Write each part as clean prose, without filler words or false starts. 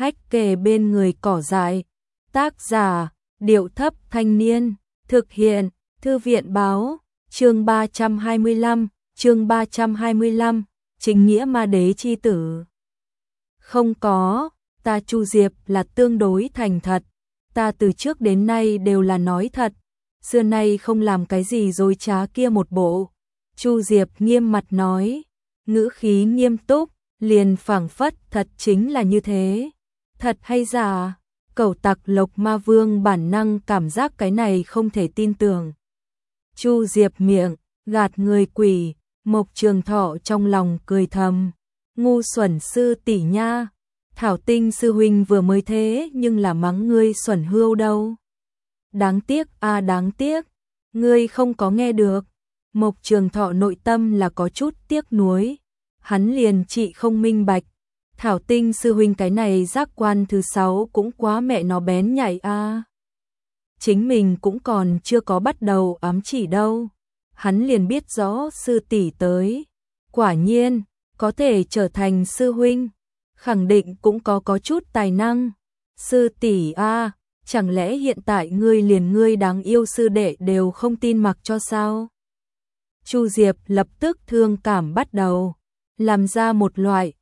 Hách kề bên người cỏ dại. Tác giả, Điệu Thấp Thanh Niên. Thực hiện, Thư viện Báo. Chương 325, chương 325, chính nghĩa ma đế chi tử. Không có, ta Chu Diệp là tương đối thành thật. Ta từ trước đến nay đều là nói thật. Xưa nay không làm cái gì dối trá kia một bộ. Chu Diệp nghiêm mặt nói, ngữ khí nghiêm túc, liền phảng phất thật chính là như thế. Thật hay giả? Cẩu tặc Lộc Ma Vương bản năng cảm giác cái này không thể tin tưởng. Chu Diệp miệng, gạt người quỷ, Mộc Trường Thọ trong lòng cười thầm. Ngu xuẩn sư tỷ nha, Thảo Tinh sư huynh vừa mới thế nhưng là mắng ngươi xuẩn hươu đâu. Đáng tiếc à, đáng tiếc, ngươi không có nghe được. Mộc Trường Thọ nội tâm là có chút tiếc nuối. Hắn liền trị không minh bạch. Thảo Tinh sư huynh cái này giác quan thứ 6 cũng quá mẹ nó bén nhạy a. Chính mình cũng còn chưa có bắt đầu ám chỉ đâu. Hắn liền biết rõ sư tỷ tới. Quả nhiên, có thể trở thành sư huynh. Khẳng định cũng có chút tài năng. Sư tỷ a, chẳng lẽ hiện tại ngươi liền ngươi đáng yêu sư đệ đều không tin mặc cho sao? Chu Diệp lập tức thương cảm bắt đầu. Làm ra một loại,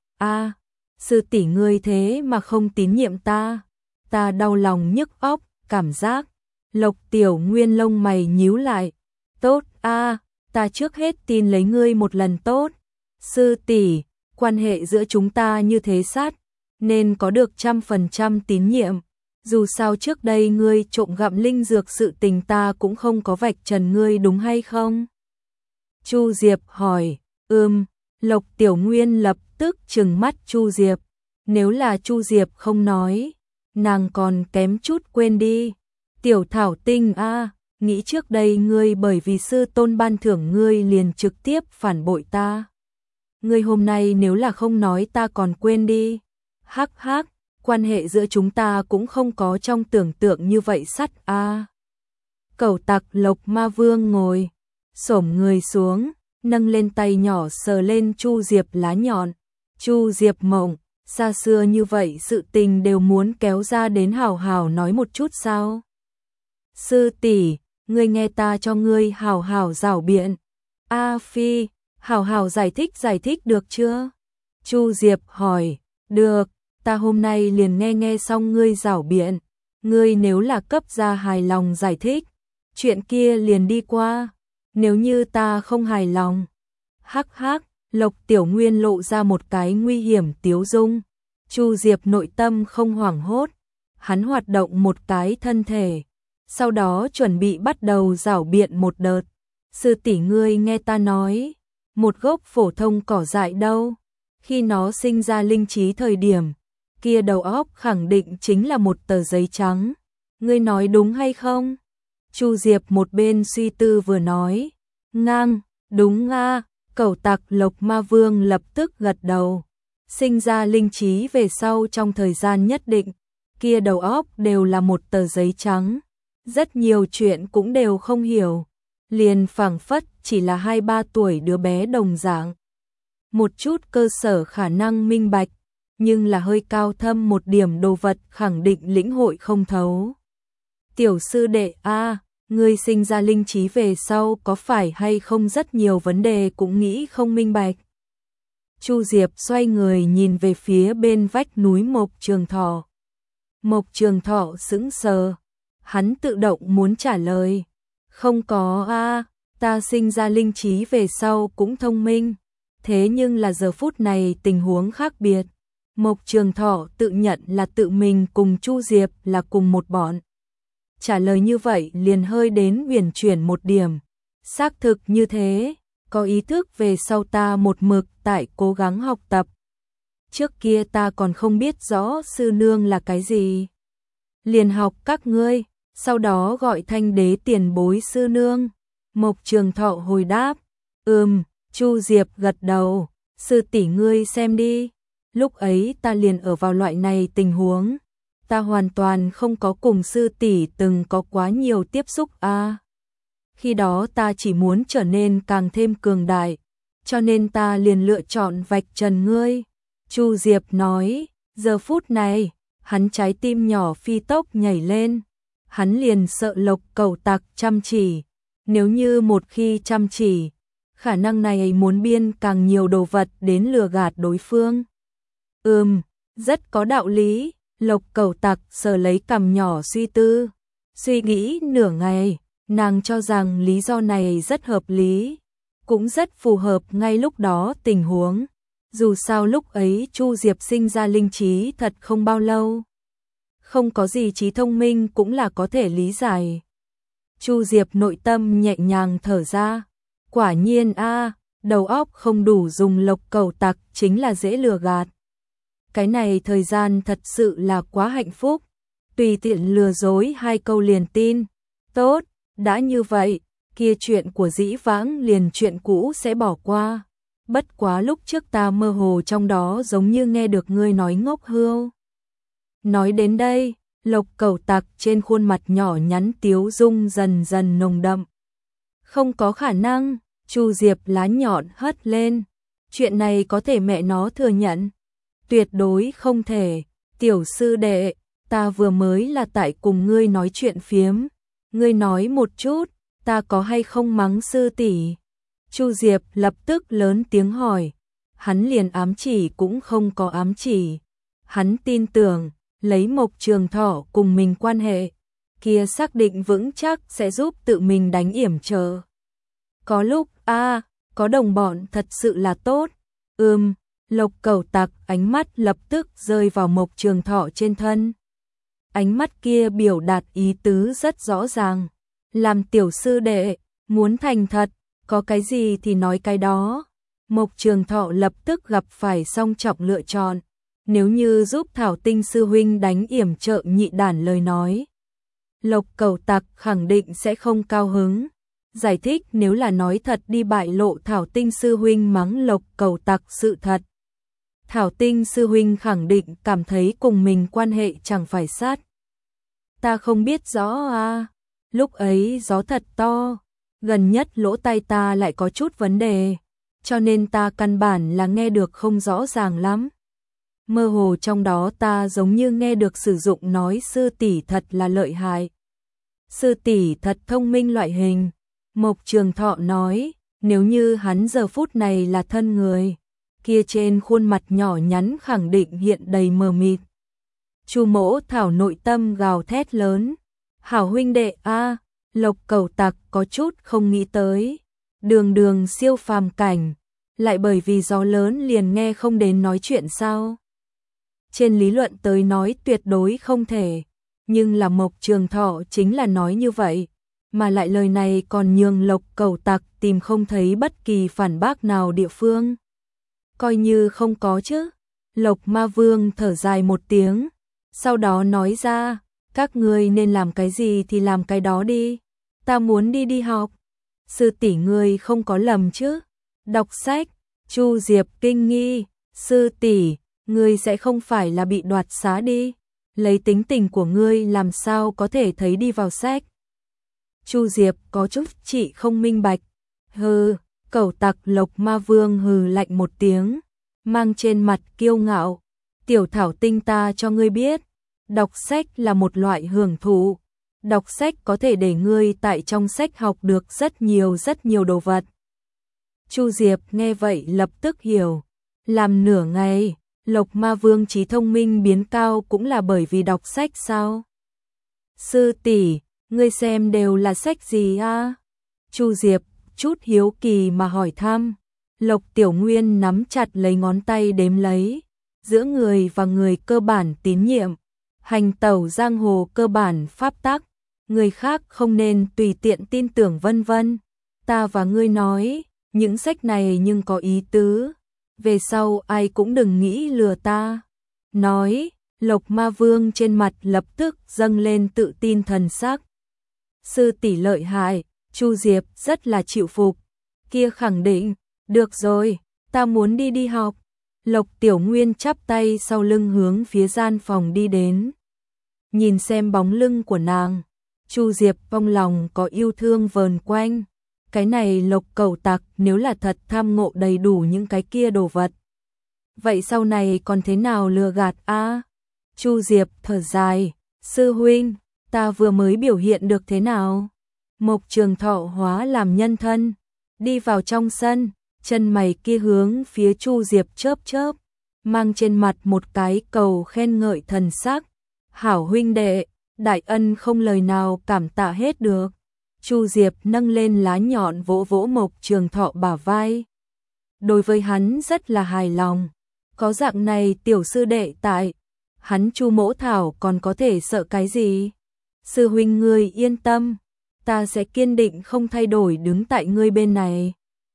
sư tỷ ngươi thế mà không tín nhiệm ta. Ta đau lòng nhức óc, cảm giác. Lộc Tiểu Nguyên lông mày nhíu lại. Tốt ta trước hết tin lấy ngươi một lần tốt. Sư tỷ, quan hệ giữa chúng ta như thế sát, nên có được 100% tín nhiệm. Dù sao trước đây ngươi trộm gặm linh dược sự tình ta cũng không có vạch trần ngươi đúng hay không? Chu Diệp hỏi, Lộc Tiểu Nguyên lập tức trừng mắt Chu Diệp. Nếu là Chu Diệp không nói, nàng còn kém chút quên đi. Tiểu Thảo Tinh nghĩ trước đây ngươi bởi vì sư tôn ban thưởng ngươi liền trực tiếp phản bội ta. Ngươi hôm nay nếu là không nói ta còn quên đi. Hắc hắc, quan hệ giữa chúng ta cũng không có trong tưởng tượng như vậy sắt Cẩu tặc Lộc Ma Vương ngồi, xổm người xuống, nâng lên tay nhỏ sờ lên Chu Diệp lá nhọn. Chu Diệp mộng, xa xưa như vậy sự tình đều muốn kéo ra đến hào hào nói một chút sao? Sư tỷ, ngươi nghe ta cho ngươi hào hào rảo biện. Phi, hào hào giải thích được chưa? Chu Diệp hỏi, được, ta hôm nay liền nghe xong ngươi rảo biện. Ngươi nếu là cấp ra hài lòng giải thích, chuyện kia liền đi qua. Nếu như ta không hài lòng, hắc hắc, Lộc Tiểu Nguyên lộ ra một cái nguy hiểm tiếu dung. Chu Diệp nội tâm không hoảng hốt, hắn hoạt động một cái thân thể, sau đó chuẩn bị bắt đầu rảo biện một đợt. Sư tỷ ngươi nghe ta nói, một gốc phổ thông cỏ dại đâu, khi nó sinh ra linh trí thời điểm, kia đầu óc khẳng định chính là một tờ giấy trắng. Ngươi nói đúng hay không? Chu Diệp một bên suy tư vừa nói, ngang, đúng Cẩu tặc Lộc Ma Vương lập tức gật đầu. Sinh ra linh trí về sau trong thời gian nhất định, kia đầu óc đều là một tờ giấy trắng. Rất nhiều chuyện cũng đều không hiểu, liền phảng phất chỉ là 2-3 tuổi đứa bé đồng dạng. Một chút cơ sở khả năng minh bạch, nhưng là hơi cao thâm một điểm đồ vật khẳng định lĩnh hội không thấu. Tiểu sư đệ ngươi sinh ra linh trí về sau có phải hay không rất nhiều vấn đề cũng nghĩ không minh bạch. Chu Diệp xoay người nhìn về phía bên vách núi Mộc Trường Thọ. Mộc Trường Thọ sững sờ, hắn tự động muốn trả lời. Không có ta sinh ra linh trí về sau cũng thông minh. Thế nhưng là giờ phút này tình huống khác biệt. Mộc Trường Thọ tự nhận là tự mình cùng Chu Diệp là cùng một bọn. Trả lời như vậy liền hơi đến huyền chuyển một điểm. Xác thực như thế, có ý thức về sau ta một mực tại cố gắng học tập. Trước kia ta còn không biết rõ sư nương là cái gì. Liền học các ngươi, sau đó gọi Thanh đế tiền bối sư nương. Mộc Trường Thọ hồi đáp, Chu Diệp gật đầu, sư tỷ ngươi xem đi. Lúc ấy ta liền ở vào loại này tình huống. Ta hoàn toàn không có cùng sư tỷ từng có quá nhiều tiếp xúc Khi đó ta chỉ muốn trở nên càng thêm cường đại, cho nên ta liền lựa chọn vạch trần ngươi. Chu Diệp nói, giờ phút này, hắn trái tim nhỏ phi tốc nhảy lên. Hắn liền sợ Lộc Cẩu Tặc chăm chỉ. Nếu như một khi chăm chỉ, khả năng này muốn biên càng nhiều đồ vật đến lừa gạt đối phương. Rất có đạo lý. Lộc Cẩu Tặc sờ lấy cằm nhỏ suy tư. Suy nghĩ nửa ngày, nàng cho rằng lý do này rất hợp lý, cũng rất phù hợp ngay lúc đó tình huống. Dù sao lúc ấy Chu Diệp sinh ra linh trí thật không bao lâu. Không có gì trí thông minh cũng là có thể lý giải. Chu Diệp nội tâm nhẹ nhàng thở ra. Quả nhiên đầu óc không đủ dùng Lộc Cẩu Tặc chính là dễ lừa gạt. Cái này thời gian thật sự là quá hạnh phúc. Tùy tiện lừa dối 2 câu liền tin. Tốt, đã như vậy, kia chuyện của dĩ vãng liền chuyện cũ sẽ bỏ qua. Bất quá lúc trước ta mơ hồ trong đó giống như nghe được ngươi nói ngốc hươu. Nói đến đây, Lộc Cẩu Tặc trên khuôn mặt nhỏ nhắn tiếu dung dần dần nồng đậm. Không có khả năng, Chu Diệp lá nhọn hất lên. Chuyện này có thể mẹ nó thừa nhận. Tuyệt đối không thể. Tiểu sư đệ, ta vừa mới là tại cùng ngươi nói chuyện phiếm. Ngươi nói một chút, ta có hay không mắng sư tỷ? Chu Diệp lập tức lớn tiếng hỏi. Hắn liền ám chỉ cũng không có ám chỉ. Hắn tin tưởng, lấy Mộc Trường Thọ cùng mình quan hệ, kia xác định vững chắc sẽ giúp tự mình đánh yểm trở. Có lúc, có đồng bọn thật sự là tốt. Lộc Cẩu Tặc ánh mắt lập tức rơi vào Mộc Trường Thọ trên thân. Ánh mắt kia biểu đạt ý tứ rất rõ ràng. Làm tiểu sư đệ, muốn thành thật, có cái gì thì nói cái đó. Mộc Trường Thọ lập tức gặp phải song trọng lựa chọn. Nếu như giúp Thảo Tinh sư huynh đánh yểm trợ nhị đản lời nói, Lộc Cẩu Tặc khẳng định sẽ không cao hứng. Giải thích nếu là nói thật đi bại lộ Thảo Tinh sư huynh mắng Lộc Cẩu Tặc sự thật. Thảo Tinh sư huynh khẳng định cảm thấy cùng mình quan hệ chẳng phải sát. Ta không biết rõ lúc ấy gió thật to, gần nhất lỗ tai ta lại có chút vấn đề, cho nên ta căn bản là nghe được không rõ ràng lắm. Mơ hồ trong đó ta giống như nghe được sử dụng nói sư tỷ thật là lợi hại. Sư tỷ thật thông minh loại hình. Mộc Trường Thọ nói, nếu như hắn giờ phút này là thân người, kia trên khuôn mặt nhỏ nhắn khẳng định hiện đầy mờ mịt. Chu Mỗ Thảo nội tâm gào thét lớn. Hảo huynh đệ Lộc Cẩu Tặc có chút không nghĩ tới. Đường siêu phàm cảnh, lại bởi vì gió lớn liền nghe không đến nói chuyện sao? Trên lý luận tới nói tuyệt đối không thể, nhưng là Mộc Trường Thọ chính là nói như vậy, mà lại lời này còn nhường Lộc Cẩu Tặc tìm không thấy bất kỳ phản bác nào địa phương. Coi như không có chứ. Lộc Ma Vương thở dài một tiếng, sau đó nói ra, các ngươi nên làm cái gì thì làm cái đó đi. Ta muốn đi học. Sư tỷ ngươi không có lầm chứ? Đọc sách. Chu Diệp kinh nghi, sư tỷ, ngươi sẽ không phải là bị đoạt xá đi? Lấy tính tình của ngươi làm sao có thể thấy đi vào sách? Chu Diệp có chút chị không minh bạch. Hừ, Cẩu Tặc Lộc Ma Vương hừ lạnh một tiếng, mang trên mặt kiêu ngạo. Tiểu Thảo Tinh ta cho ngươi biết, đọc sách là một loại hưởng thụ. Đọc sách có thể để ngươi tại trong sách học được rất nhiều đồ vật. Chu Diệp nghe vậy lập tức hiểu. Làm nửa ngày, Lộc Ma Vương trí thông minh biến cao cũng là bởi vì đọc sách sao? Sư tỷ, ngươi xem đều là sách gì Chu Diệp chút hiếu kỳ mà hỏi thăm. Lộc Tiểu Nguyên nắm chặt lấy ngón tay đếm lấy. Giữa người và người cơ bản tín nhiệm, hành tẩu giang hồ cơ bản pháp tắc, người khác không nên tùy tiện tin tưởng vân vân. Ta và ngươi nói, những sách này nhưng có ý tứ, về sau ai cũng đừng nghĩ lừa ta. Nói, Lộc Ma Vương trên mặt lập tức dâng lên tự tin thần sắc. Sư tỷ lợi hại, Chu Diệp rất là chịu phục. Kia khẳng định, được rồi, ta muốn đi học. Lộc Tiểu Nguyên chắp tay sau lưng hướng phía gian phòng đi đến. Nhìn xem bóng lưng của nàng, Chu Diệp trong lòng có yêu thương vờn quanh. Cái này Lộc Cẩu Tặc nếu là thật tham ngộ đầy đủ những cái kia đồ vật, vậy sau này còn thế nào lừa gạt Chu Diệp thở dài, sư huynh, ta vừa mới biểu hiện được thế nào? Mộc Trường Thọ hóa làm nhân thân, đi vào trong sân, chân mày kia hướng phía Chu Diệp chớp chớp, mang trên mặt một cái cầu khen ngợi thần sắc. Hảo huynh đệ, đại ân không lời nào cảm tạ hết được. Chu Diệp nâng lên lá nhọn vỗ vỗ Mộc Trường Thọ bả vai. Đối với hắn rất là hài lòng, có dạng này tiểu sư đệ tại, hắn Chu Mỗ Thảo còn có thể sợ cái gì? Sư huynh ngươi yên tâm, ta sẽ kiên định không thay đổi đứng tại ngươi bên này.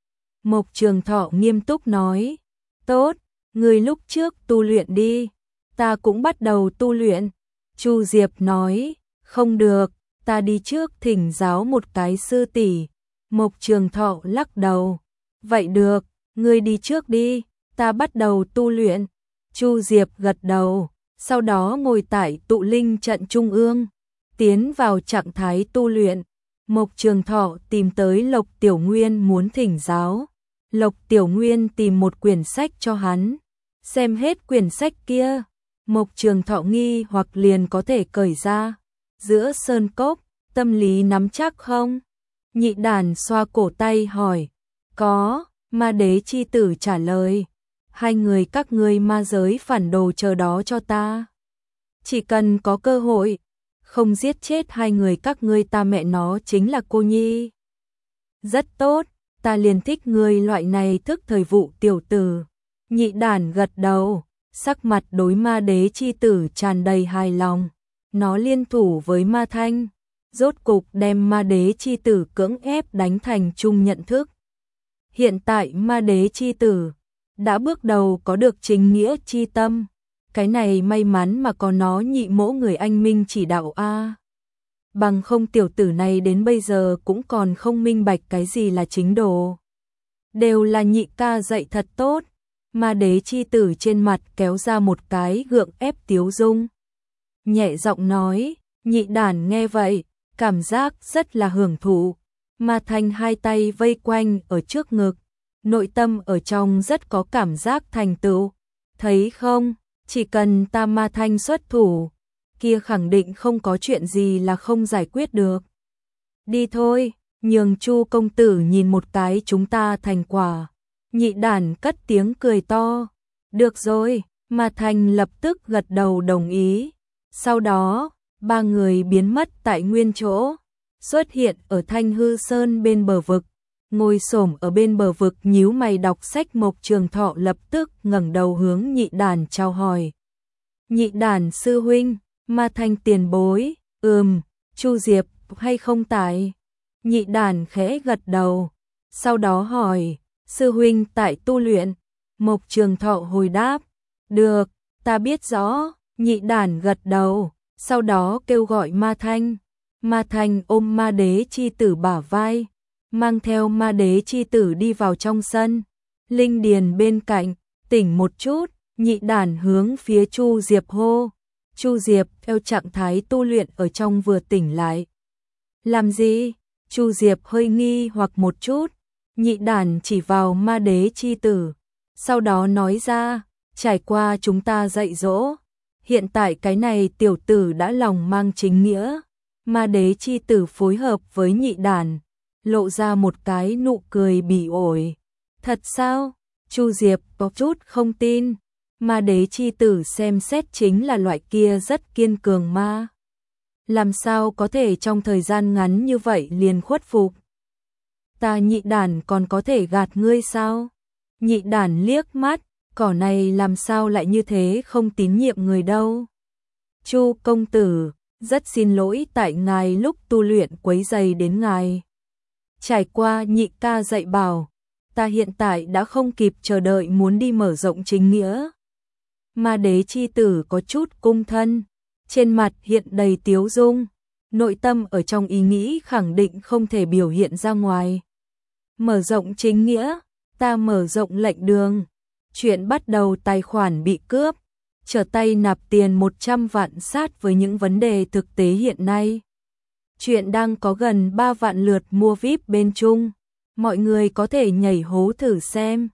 Mộc Trường Thọ nghiêm túc nói, tốt, ngươi lúc trước tu luyện đi, ta cũng bắt đầu tu luyện. Chu Diệp nói, không được, ta đi trước thỉnh giáo một cái sư tỷ. Mộc Trường Thọ lắc đầu, vậy được, ngươi đi trước đi, ta bắt đầu tu luyện. Chu Diệp gật đầu, sau đó ngồi tại tụ linh trận trung ương, tiến vào trạng thái tu luyện. Mộc Trường Thọ tìm tới Lộc Tiểu Nguyên muốn thỉnh giáo. Lộc Tiểu Nguyên tìm một quyển sách cho hắn, xem hết quyển sách kia, Mộc Trường Thọ nghi hoặc liền có thể cởi ra. Giữa sơn cốc, tâm lý nắm chắc không? Nhị đàn xoa cổ tay hỏi. Có, Ma Đế chi tử trả lời. Hai người các ngươi ma giới phản đồ chờ đó cho ta. Chỉ cần có cơ hội, không giết chết hai người các ngươi ta mẹ nó chính là cô nhi. Rất tốt, ta liền thích ngươi loại này thức thời vụ tiểu tử. Nhị đàn gật đầu, sắc mặt đối Ma Đế chi tử tràn đầy hài lòng. Nó liên thủ với Ma Thanh, rốt cục đem Ma Đế chi tử cưỡng ép đánh thành chung nhận thức. Hiện tại Ma Đế chi tử đã bước đầu có được chính nghĩa chi tâm. Cái này may mắn mà có nó nhị mỗ người anh minh chỉ đạo a. Bằng không tiểu tử này đến bây giờ cũng còn không minh bạch cái gì là chính đồ. Đều là nhị ca dạy thật tốt. Ma Đế chi tử trên mặt kéo ra một cái gượng ép tiếu dung. Nhẹ giọng nói, nhị đàn nghe vậy, cảm giác rất là hưởng thụ. Ma Thanh hai tay vây quanh ở trước ngực, nội tâm ở trong rất có cảm giác thành tựu. Thấy không, chỉ cần ta Ma Thanh xuất thủ, kia khẳng định không có chuyện gì là không giải quyết được. Đi thôi, nhường Chu công tử nhìn một cái chúng ta thành quả. Nhị đàn cất tiếng cười to. Được rồi, Ma Thanh lập tức gật đầu đồng ý. Sau đó, ba người biến mất tại nguyên chỗ, xuất hiện ở Thanh Hư Sơn bên bờ vực. Ngồi xổm ở bên bờ vực nhíu mày đọc sách Mộc Trường Thọ lập tức ngẩng đầu hướng nhị đàn chào hỏi. Nhị đàn sư huynh, Ma Thanh tiền bối, Chu Diệp hay không tại? Nhị đàn khẽ gật đầu, sau đó hỏi, sư huynh tại tu luyện? Mộc Trường Thọ hồi đáp, được, ta biết rõ. Nhị đàn gật đầu, sau đó kêu gọi Ma Thanh. Ma Thanh ôm Ma Đế chi tử bả vai, mang theo Ma Đế chi tử đi vào trong sân. Linh điền bên cạnh, tỉnh một chút, nhị đàn hướng phía Chu Diệp hô. Chu Diệp theo trạng thái tu luyện ở trong vừa tỉnh lại. Làm gì? Chu Diệp hơi nghi hoặc một chút. Nhị đàn chỉ vào Ma Đế chi tử, sau đó nói ra, trải qua chúng ta dạy dỗ, hiện tại cái này tiểu tử đã lòng mang chính nghĩa. Ma Đế chi tử phối hợp với nhị đàn, lộ ra một cái nụ cười bỉ ổi. Thật sao? Chu Diệp có chút không tin. Ma Đế chi tử xem xét chính là loại kia rất kiên cường ma. Làm sao có thể trong thời gian ngắn như vậy liền khuất phục? Ta nhị đàn còn có thể gạt ngươi sao? Nhị đàn liếc mắt, cỏ này làm sao lại như thế không tín nhiệm người đâu. Chu công tử, rất xin lỗi tại ngài lúc tu luyện quấy rầy đến ngài. Trải qua nhị ca dạy bảo, ta hiện tại đã không kịp chờ đợi muốn đi mở rộng chính nghĩa. Ma Đế chi tử có chút cung thân, trên mặt hiện đầy tiếu dung, nội tâm ở trong ý nghĩ khẳng định không thể biểu hiện ra ngoài. Mở rộng chính nghĩa, ta mở rộng lệnh đường. Chuyện bắt đầu tài khoản bị cướp, trở tay nạp tiền 100 vạn sát với những vấn đề thực tế hiện nay. Chuyện đang có gần 3 vạn lượt mua VIP bên chung, mọi người có thể nhảy hố thử xem.